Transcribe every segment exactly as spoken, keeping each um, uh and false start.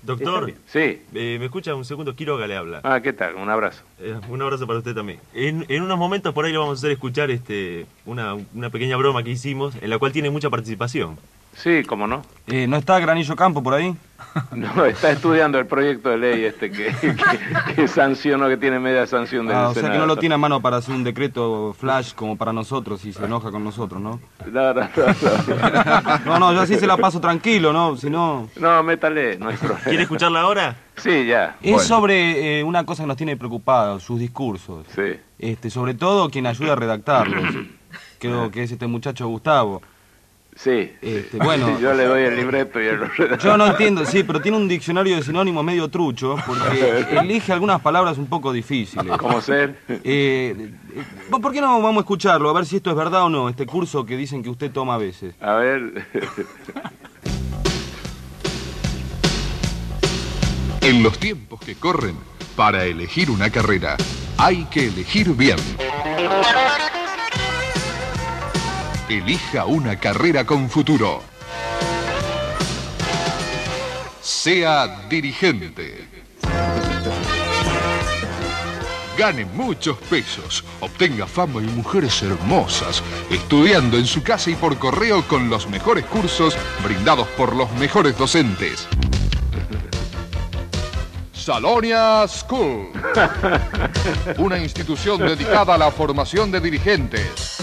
Doctor, sí. Eh, ¿me escucha un segundo? Quiroga le habla. Ah, ¿qué tal? Un abrazo. Eh, un abrazo para usted también. En, en unos momentos por ahí le vamos a hacer escuchar este, una, una pequeña broma que hicimos, en la cual tiene mucha participación. Sí, cómo no. Eh, ¿No está Granillo Campo por ahí? No, está estudiando el proyecto de ley este que, que, que sancionó, que tiene media sanción del Ah, o Senado. sea que no lo tiene a mano para hacer un decreto flash como para nosotros y se enoja con nosotros, ¿no? No, no, no. No, no, no yo así se la paso tranquilo, ¿no? Si no... No, métale, no hay problema. ¿Quiere escucharla ahora? Sí, ya. Es Bueno. sobre eh, una cosa que nos tiene preocupados, sus discursos. Sí. Este, sobre todo quien ayuda a redactarlos. Creo que es este muchacho Gustavo. Sí, Este, sí. bueno, Yo le doy el libreto y él lo redacta. yo no entiendo, sí, pero tiene un diccionario de sinónimos medio trucho, porque elige algunas palabras un poco difíciles. ¿Cómo ser? Eh, eh, ¿Por qué no vamos a escucharlo? A ver si esto es verdad o no, este curso que dicen que usted toma a veces. A ver. En los tiempos que corren, para elegir una carrera, hay que elegir bien. Elija una carrera con futuro. Sea dirigente. Gane muchos pesos, obtenga fama y mujeres hermosas, estudiando en su casa y por correo con los mejores cursos brindados por los mejores docentes. Salonia School, una institución dedicada a la formación de dirigentes.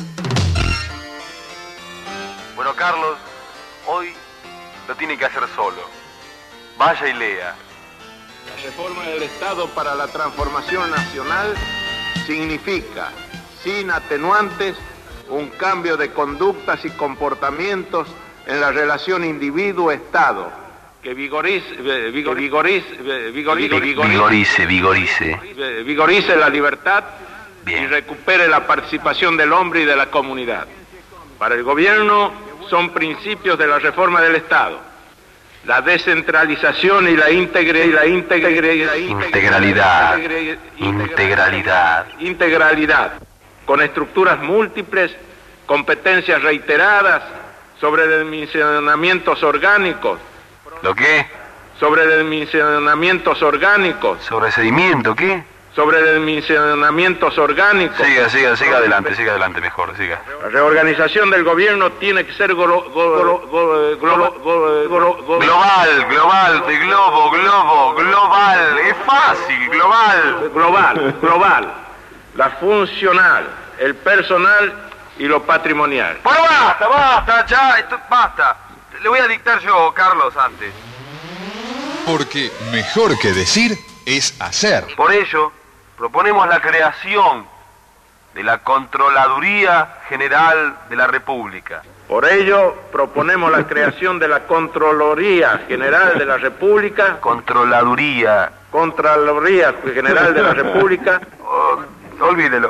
Bueno, Carlos, hoy lo tiene que hacer solo. Vaya y lea. La reforma del Estado para la transformación nacional significa, sin atenuantes, un cambio de conductas y comportamientos en la relación individuo-Estado, que vigorice, vigor, vigorice, vigorice, Vigorice, vigorice. vigorice la libertad. Bien. Y recupere la participación del hombre y de la comunidad. Para el gobierno son principios de la reforma del Estado: la descentralización y la integre, y la integre, y la Integralidad. integre- Integralidad. integralidad, con estructuras múltiples, competencias reiteradas sobre dimensionamientos orgánicos, ¿Lo qué? sobre dimensionamientos orgánicos, ¿Sobresedimiento qué? sobre dimensionamientos orgánicos. Siga, siga, siga adelante, siga adelante mejor, siga. La reorganización del gobierno tiene que ser glo- glo- glo- glo- glo- glo- glo- Global, global, de globo, globo, global. Es fácil, global. global, global, la funcional, el personal y lo patrimonial. Bueno, basta, basta, ya, esto, basta. Le voy a dictar yo, Carlos, antes. Porque mejor que decir es hacer. Por ello, proponemos la creación de la Controladuría General de la República. Por ello, proponemos la creación de la Contraloría General de la República, Controladuría. Contraloría General de la República, Oh, olvídelo.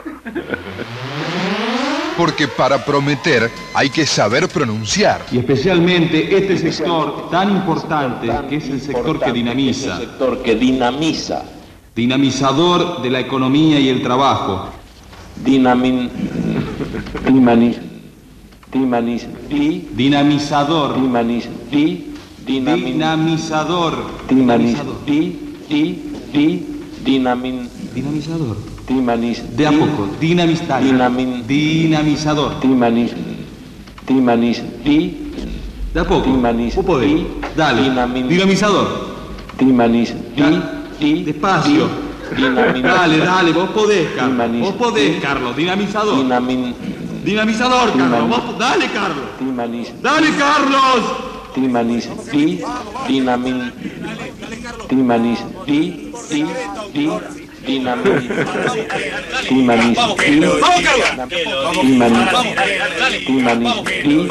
Porque para prometer hay que saber pronunciar. Y especialmente este sector tan importante que es el sector que dinamiza, sector que dinamiza, dinamizador de la economía y el trabajo. dinamin, dimanis, dimanis, di, Dinamizador, dimanis, di, dinamin, dinamizador, dimanis, dinamizador, di, di, di, dinamin, dinamizador. dimanis, De a di, poco, dinamizar, Dinamin- dinamizador. dimanis, dimanis, di, De a poco, Dimanis- vos podés, di- dale, dinamin- dinamizador, dimanis, di, Dale. di, despacio, di, dinamin, dale, dale, vos podés, Carlos, Dimanis- vos podés, di- Carlos, dinamizador, dinamin, dinamizador, Carlos, Dimanis- vos, dale, Carlos, dimanis, dale, Carlos. dimanis, di, dinamin, dimanis, di, di, di, dinamin, dimanis, di, dimanis, dimanis, di,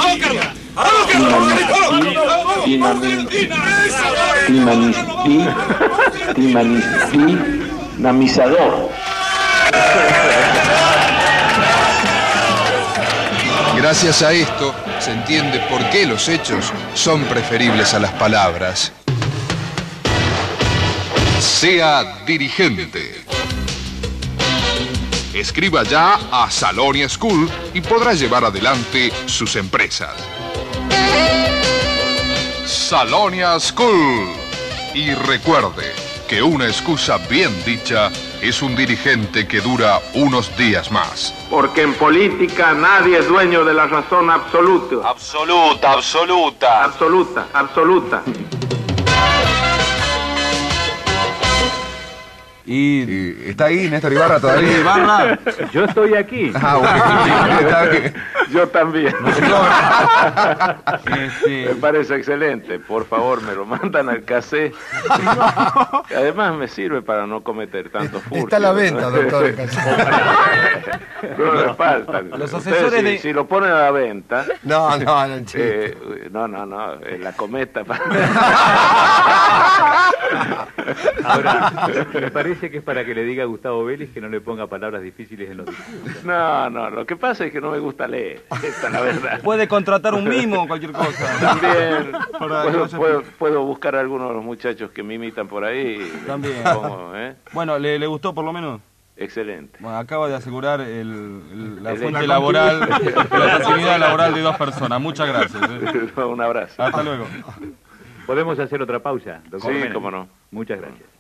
dinamin, dimanis, di, dimanis, di, dinamizador. Gracias a esto se entiende por qué los hechos son preferibles a las palabras. Sea dirigente. Escriba ya a Salonia School y podrá llevar adelante sus empresas. Salonia School, Y recuerde que una excusa bien dicha es un dirigente que dura unos días más. Porque en política nadie es dueño de la razón absoluta. Absoluta, absoluta. Absoluta, absoluta. Y... y ¿está ahí Néstor Ibarra todavía? Sí, Ibarra. Yo estoy aquí. Ah, bueno. Está bien. Yo también. Este... Me parece excelente. Por favor, me lo mandan al cassette. Además me sirve para no cometer tantos furtos. Está a la venta, doctor, el cassette. No le falta. Los Ustedes, asesores si, de... si lo ponen a la venta... No, no, no, eh, no, no, no, eh, la cometa... Ahora, me parece que es para que le diga a Gustavo Vélez que no le ponga palabras difíciles en los discursos. No, no, lo que pasa es que no me gusta leer, esta es la verdad. Puede contratar un mimo o cualquier cosa. También Para puedo, no se- puedo, puedo buscar a algunos de los muchachos que me imitan por ahí. También. Pongo, ¿eh? Bueno, ¿le, le gustó por lo menos? Excelente. Bueno, acaba de asegurar el, el- la El- fuente la laboral, continuidad. la continuidad laboral de dos personas. Muchas gracias. ¿eh? Un abrazo. Hasta luego. ¿Podemos hacer otra pausa, doctor Sí, Menem? cómo no. Muchas gracias.